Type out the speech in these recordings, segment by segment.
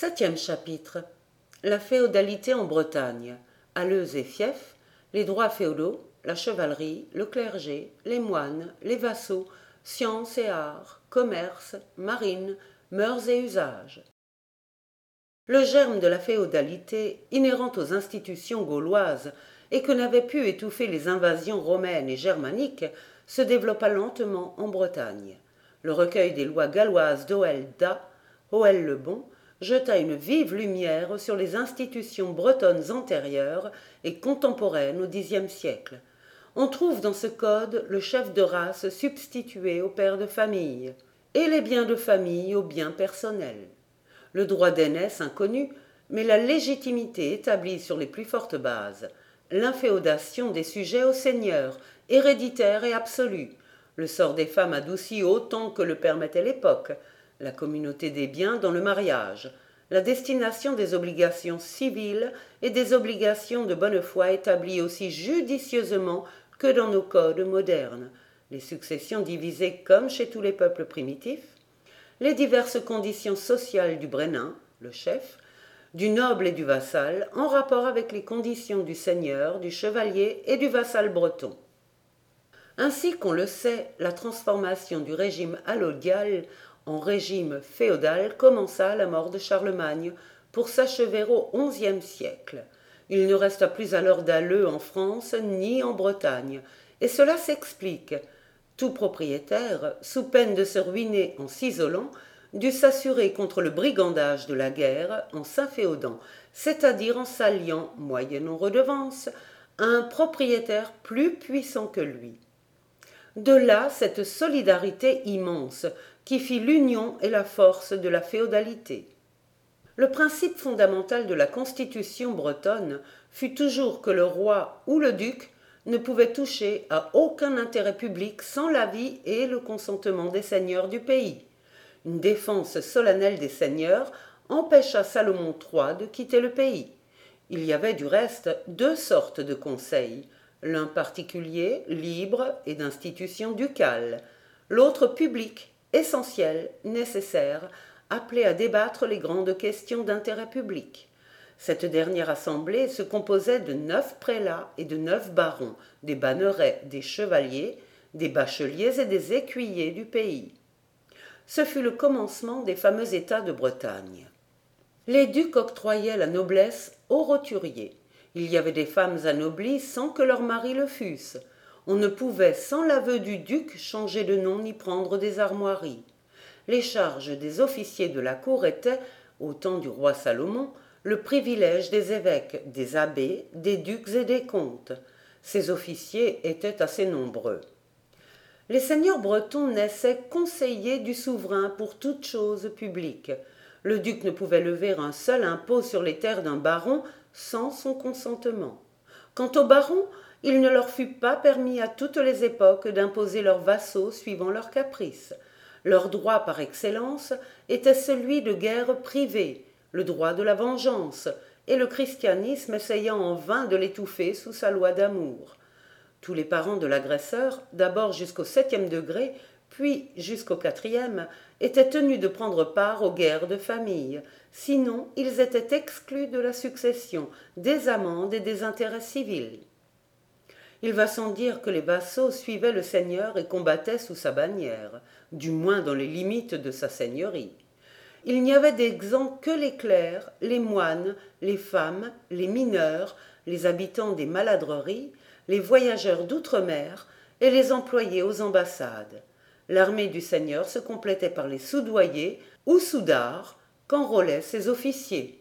Septième chapitre. La féodalité en Bretagne. Alleuses et fiefs, les droits féodaux, la chevalerie, le clergé, les moines, les vassaux, sciences et arts, commerce, marine, mœurs et usages. Le germe de la féodalité, inhérent aux institutions gauloises et que n'avaient pu étouffer les invasions romaines et germaniques, se développa lentement en Bretagne. Le recueil des lois galloises d'Oel le Bon, jeta une vive lumière sur les institutions bretonnes antérieures et contemporaines au Xe siècle. On trouve dans ce code le chef de race substitué au père de famille, et les biens de famille aux biens personnels. Le droit d'aînesse inconnu, mais la légitimité établie sur les plus fortes bases, l'inféodation des sujets aux seigneurs, héréditaire et absolue, le sort des femmes adouci autant que le permettait l'époque, la communauté des biens dans le mariage, la destination des obligations civiles et des obligations de bonne foi établies aussi judicieusement que dans nos codes modernes, les successions divisées comme chez tous les peuples primitifs, les diverses conditions sociales du brenin, le chef, du noble et du vassal, en rapport avec les conditions du seigneur, du chevalier et du vassal breton. Ainsi qu'on le sait, la transformation du régime allodial en régime féodal commença à la mort de Charlemagne pour s'achever au XIe siècle. Il ne resta plus alors d'alleux en France ni en Bretagne, et cela s'explique. Tout propriétaire, sous peine de se ruiner en s'isolant, dut s'assurer contre le brigandage de la guerre en s'inféodant, c'est-à-dire en s'alliant, moyennant redevance, à un propriétaire plus puissant que lui. De là cette solidarité immense qui fit l'union et la force de la féodalité. Le principe fondamental de la constitution bretonne fut toujours que le roi ou le duc ne pouvait toucher à aucun intérêt public sans l'avis et le consentement des seigneurs du pays. Une défense solennelle des seigneurs empêcha Salomon III de quitter le pays. Il y avait du reste deux sortes de conseils, l'un particulier, libre et d'institution ducale, l'autre public, essentiel, nécessaire, appelé à débattre les grandes questions d'intérêt public. Cette dernière assemblée se composait de 9 prélats et de 9 barons, des bannerets, des chevaliers, des bacheliers et des écuyers du pays. Ce fut le commencement des fameux États de Bretagne. Les ducs octroyaient la noblesse aux roturiers. Il y avait des femmes anoblies sans que leurs maris le fussent. On ne pouvait, sans l'aveu du duc, changer de nom ni prendre des armoiries. Les charges des officiers de la cour étaient, au temps du roi Salomon, le privilège des évêques, des abbés, des ducs et des comtes. Ces officiers étaient assez nombreux. Les seigneurs bretons naissaient conseillers du souverain pour toute chose publique. Le duc ne pouvait lever un seul impôt sur les terres d'un baron sans son consentement. Quant aux barons, il ne leur fut pas permis à toutes les époques d'imposer leurs vassaux suivant leurs caprices. Leur droit par excellence était celui de guerre privée, le droit de la vengeance, et le christianisme essayant en vain de l'étouffer sous sa loi d'amour. Tous les parents de l'agresseur, d'abord jusqu'au 7e degré, puis jusqu'au 4e, étaient tenus de prendre part aux guerres de famille, sinon ils étaient exclus de la succession, des amendes et des intérêts civils. Il va sans dire que les vassaux suivaient le seigneur et combattaient sous sa bannière, du moins dans les limites de sa seigneurie. Il n'y avait d'exempt que les clercs, les moines, les femmes, les mineurs, les habitants des maladreries, les voyageurs d'outre-mer et les employés aux ambassades. L'armée du seigneur se complétait par les soudoyers ou soudards qu'enrôlaient ses officiers.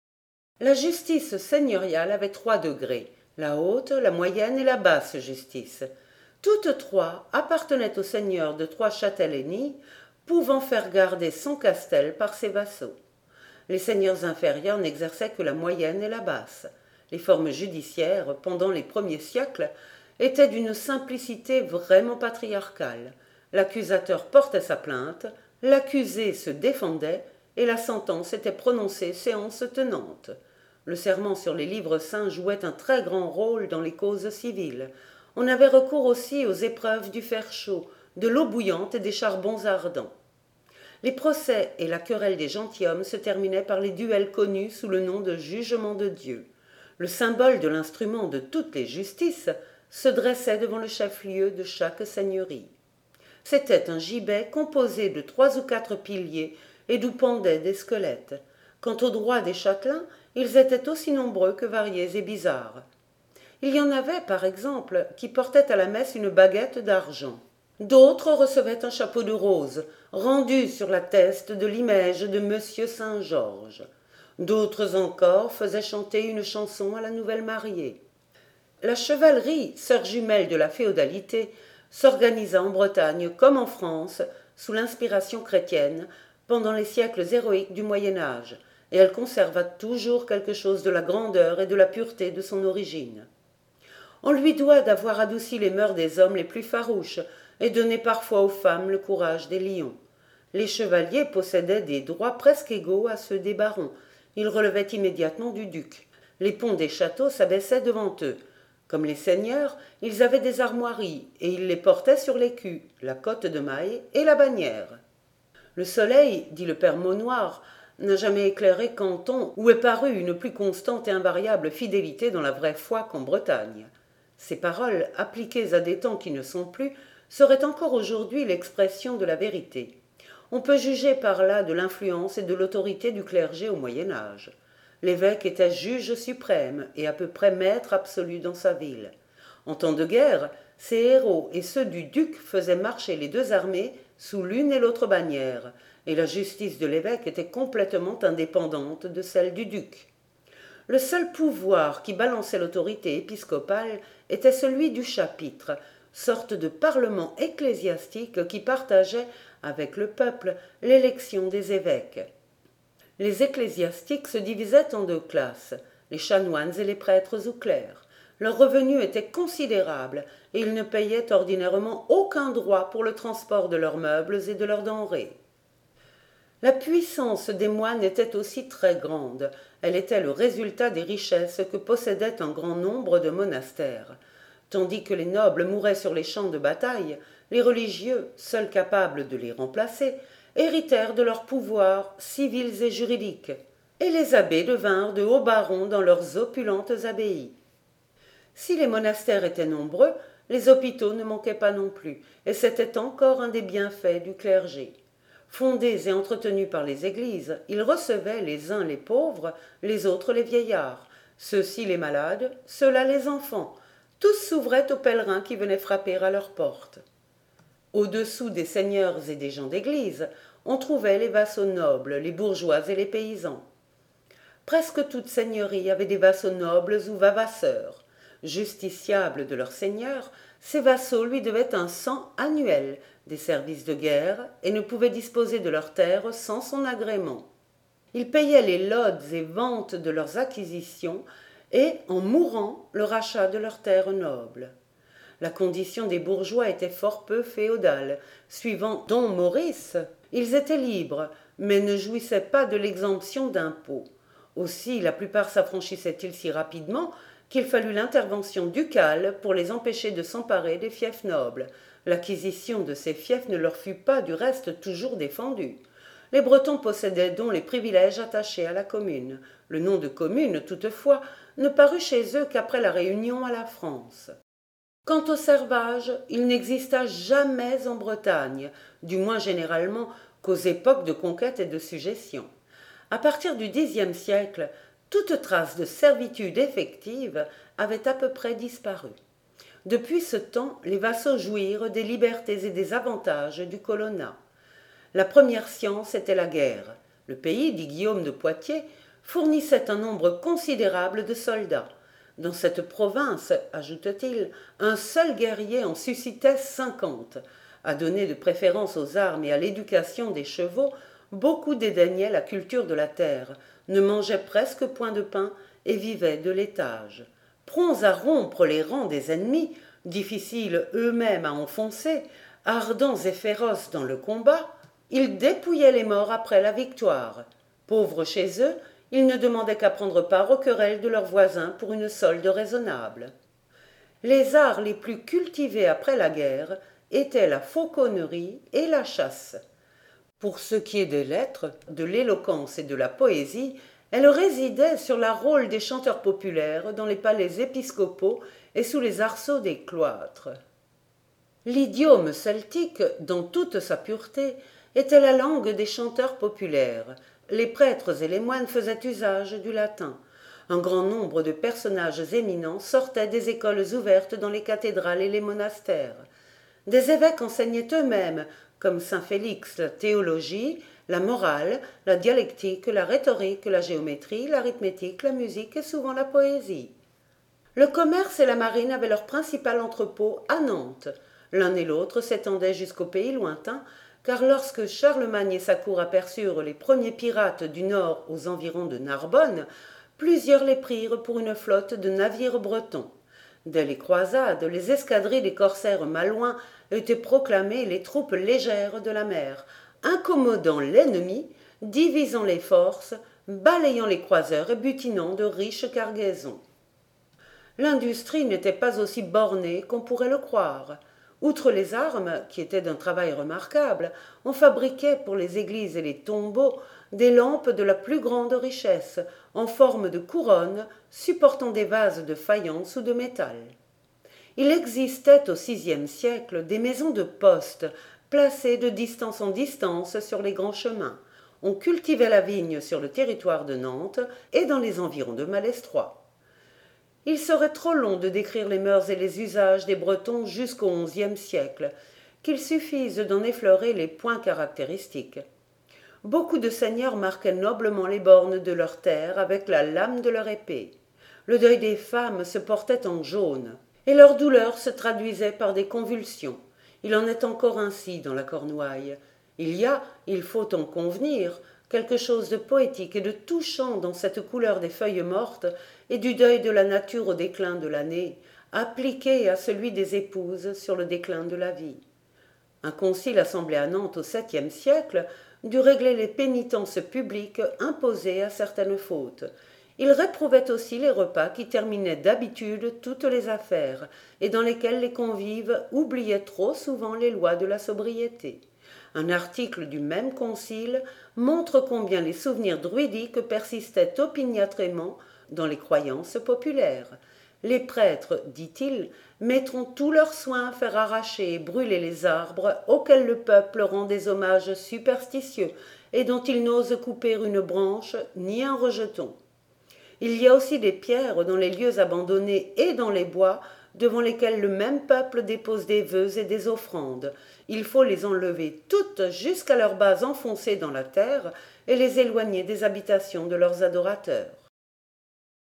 La justice seigneuriale avait 3 degrés, la haute, la moyenne et la basse justice. Toutes 3 appartenaient au seigneur de Trois-Châtellenie, pouvant faire garder son castel par ses vassaux. Les seigneurs inférieurs n'exerçaient que la moyenne et la basse. Les formes judiciaires, pendant les premiers siècles, étaient d'une simplicité vraiment patriarcale. L'accusateur portait sa plainte, l'accusé se défendait, et la sentence était prononcée séance tenante. Le serment sur les livres saints jouait un très grand rôle dans les causes civiles. On avait recours aussi aux épreuves du fer chaud, de l'eau bouillante et des charbons ardents. Les procès et la querelle des gentilshommes se terminaient par les duels connus sous le nom de jugement de Dieu. Le symbole de l'instrument de toutes les justices se dressait devant le chef-lieu de chaque seigneurie. C'était un gibet composé de 3 ou 4 piliers et d'où pendaient des squelettes. Quant aux droits des châtelains, ils étaient aussi nombreux que variés et bizarres. Il y en avait, par exemple, qui portaient à la messe une baguette d'argent. D'autres recevaient un chapeau de rose, rendu sur la teste de l'image de Monsieur Saint-Georges. D'autres encore faisaient chanter une chanson à la nouvelle mariée. La chevalerie, sœur jumelle de la féodalité, s'organisa en Bretagne comme en France, sous l'inspiration chrétienne, pendant les siècles héroïques du Moyen Âge, et elle conserva toujours quelque chose de la grandeur et de la pureté de son origine. On lui doit d'avoir adouci les mœurs des hommes les plus farouches et donné parfois aux femmes le courage des lions. Les chevaliers possédaient des droits presque égaux à ceux des barons. Ils relevaient immédiatement du duc. Les ponts des châteaux s'abaissaient devant eux. Comme les seigneurs, ils avaient des armoiries et ils les portaient sur l'écu, la cotte de maille et la bannière. Le soleil, dit le père Maunoir, n'a jamais éclairé Canton où est parue une plus constante et invariable fidélité dans la vraie foi qu'en Bretagne. Ces paroles, appliquées à des temps qui ne sont plus, seraient encore aujourd'hui l'expression de la vérité. On peut juger par là de l'influence et de l'autorité du clergé au Moyen Âge. L'évêque était juge suprême et à peu près maître absolu dans sa ville. En temps de guerre, ses héros et ceux du duc faisaient marcher les deux armées sous l'une et l'autre bannière, et la justice de l'évêque était complètement indépendante de celle du duc. Le seul pouvoir qui balançait l'autorité épiscopale était celui du chapitre, sorte de parlement ecclésiastique qui partageait avec le peuple l'élection des évêques. Les ecclésiastiques se divisaient en 2 classes, les chanoines et les prêtres ou clercs. Leurs revenus étaient considérables et ils ne payaient ordinairement aucun droit pour le transport de leurs meubles et de leurs denrées. La puissance des moines était aussi très grande. Elle était le résultat des richesses que possédait un grand nombre de monastères. Tandis que les nobles mouraient sur les champs de bataille, les religieux, seuls capables de les remplacer, héritèrent de leurs pouvoirs civils et juridiques, et les abbés devinrent de hauts barons dans leurs opulentes abbayes. Si les monastères étaient nombreux, les hôpitaux ne manquaient pas non plus, et c'était encore un des bienfaits du clergé. Fondés et entretenus par les églises, ils recevaient les uns les pauvres, les autres les vieillards, ceux-ci les malades, ceux-là les enfants. Tous s'ouvraient aux pèlerins qui venaient frapper à leurs portes. Au-dessous des seigneurs et des gens d'église, on trouvait les vassaux nobles, les bourgeois et les paysans. Presque toute seigneurie avait des vassaux nobles ou vavasseurs. Justiciables de leur seigneur, ces vassaux lui devaient un cent annuel, des services de guerre, et ne pouvaient disposer de leurs terres sans son agrément. Ils payaient les lods et ventes de leurs acquisitions et, en mourant, le rachat de leurs terres nobles. La condition des bourgeois était fort peu féodale. Suivant Don Maurice, ils étaient libres, mais ne jouissaient pas de l'exemption d'impôts. Aussi, la plupart s'affranchissaient-ils si rapidement qu'il fallut l'intervention ducale pour les empêcher de s'emparer des fiefs nobles. L'acquisition de ces fiefs ne leur fut pas, du reste, toujours défendue. Les Bretons possédaient donc les privilèges attachés à la commune. Le nom de commune, toutefois, ne parut chez eux qu'après la réunion à la France. Quant au servage, il n'exista jamais en Bretagne, du moins généralement qu'aux époques de conquête et de sujétion. À partir du Xe siècle, toute trace de servitude effective avait à peu près disparu. Depuis ce temps, les vassaux jouirent des libertés et des avantages du colonnat. La première science était la guerre. Le pays, dit Guillaume de Poitiers, fournissait un nombre considérable de soldats. Dans cette province, ajoute-t-il, un seul guerrier en suscitait 50. À donner de préférence aux armes et à l'éducation des chevaux, beaucoup dédaignaient la culture de la terre, ne mangeaient presque point de pain et vivaient de laitage. Prompts à rompre les rangs des ennemis, difficiles eux-mêmes à enfoncer, ardents et féroces dans le combat, ils dépouillaient les morts après la victoire. Pauvres chez eux, ils ne demandaient qu'à prendre part aux querelles de leurs voisins pour une solde raisonnable. Les arts les plus cultivés après la guerre étaient la fauconnerie et la chasse. Pour ce qui est des lettres, de l'éloquence et de la poésie, elle résidait sur la rôle des chanteurs populaires dans les palais épiscopaux et sous les arceaux des cloîtres. L'idiome celtique, dans toute sa pureté, était la langue des chanteurs populaires. Les prêtres et les moines faisaient usage du latin. Un grand nombre de personnages éminents sortaient des écoles ouvertes dans les cathédrales et les monastères. Des évêques enseignaient eux-mêmes, comme saint Félix, la théologie, la morale, la dialectique, la rhétorique, la géométrie, l'arithmétique, la musique et souvent la poésie. Le commerce et la marine avaient leur principal entrepôt à Nantes. L'un et l'autre s'étendaient jusqu'aux pays lointains, car lorsque Charlemagne et sa cour aperçurent les premiers pirates du nord aux environs de Narbonne, plusieurs les prirent pour une flotte de navires bretons. Dès les croisades, les escadrilles des corsaires malouins étaient proclamées les troupes légères de la mer, incommodant l'ennemi, divisant les forces, balayant les croiseurs et butinant de riches cargaisons. L'industrie n'était pas aussi bornée qu'on pourrait le croire. Outre les armes, qui étaient d'un travail remarquable, on fabriquait pour les églises et les tombeaux des lampes de la plus grande richesse, en forme de couronne, supportant des vases de faïence ou de métal. Il existait au VIe siècle des maisons de poste, placées de distance en distance sur les grands chemins. On cultivait la vigne sur le territoire de Nantes et dans les environs de Malestroit. Il serait trop long de décrire les mœurs et les usages des Bretons jusqu'au XIe siècle, qu'il suffise d'en effleurer les points caractéristiques. Beaucoup de seigneurs marquaient noblement les bornes de leurs terres avec la lame de leur épée. Le deuil des femmes se portait en jaune, et leur douleur se traduisait par des convulsions. Il en est encore ainsi dans la Cornouaille. Il y a, il faut en convenir, quelque chose de poétique et de touchant dans cette couleur des feuilles mortes et du deuil de la nature au déclin de l'année, appliqué à celui des épouses sur le déclin de la vie. Un concile assemblé à Nantes au VIIe siècle dut régler les pénitences publiques imposées à certaines fautes. Il réprouvait aussi les repas qui terminaient d'habitude toutes les affaires et dans lesquels les convives oubliaient trop souvent les lois de la sobriété. Un article du même concile montre combien les souvenirs druidiques persistaient opiniâtrement dans les croyances populaires. Les prêtres, dit-il, mettront tous leurs soins à faire arracher et brûler les arbres auxquels le peuple rend des hommages superstitieux et dont il n'ose couper une branche ni un rejeton. Il y a aussi des pierres dans les lieux abandonnés et dans les bois devant lesquels le même peuple dépose des vœux et des offrandes. Il faut les enlever toutes jusqu'à leur base enfoncée dans la terre et les éloigner des habitations de leurs adorateurs.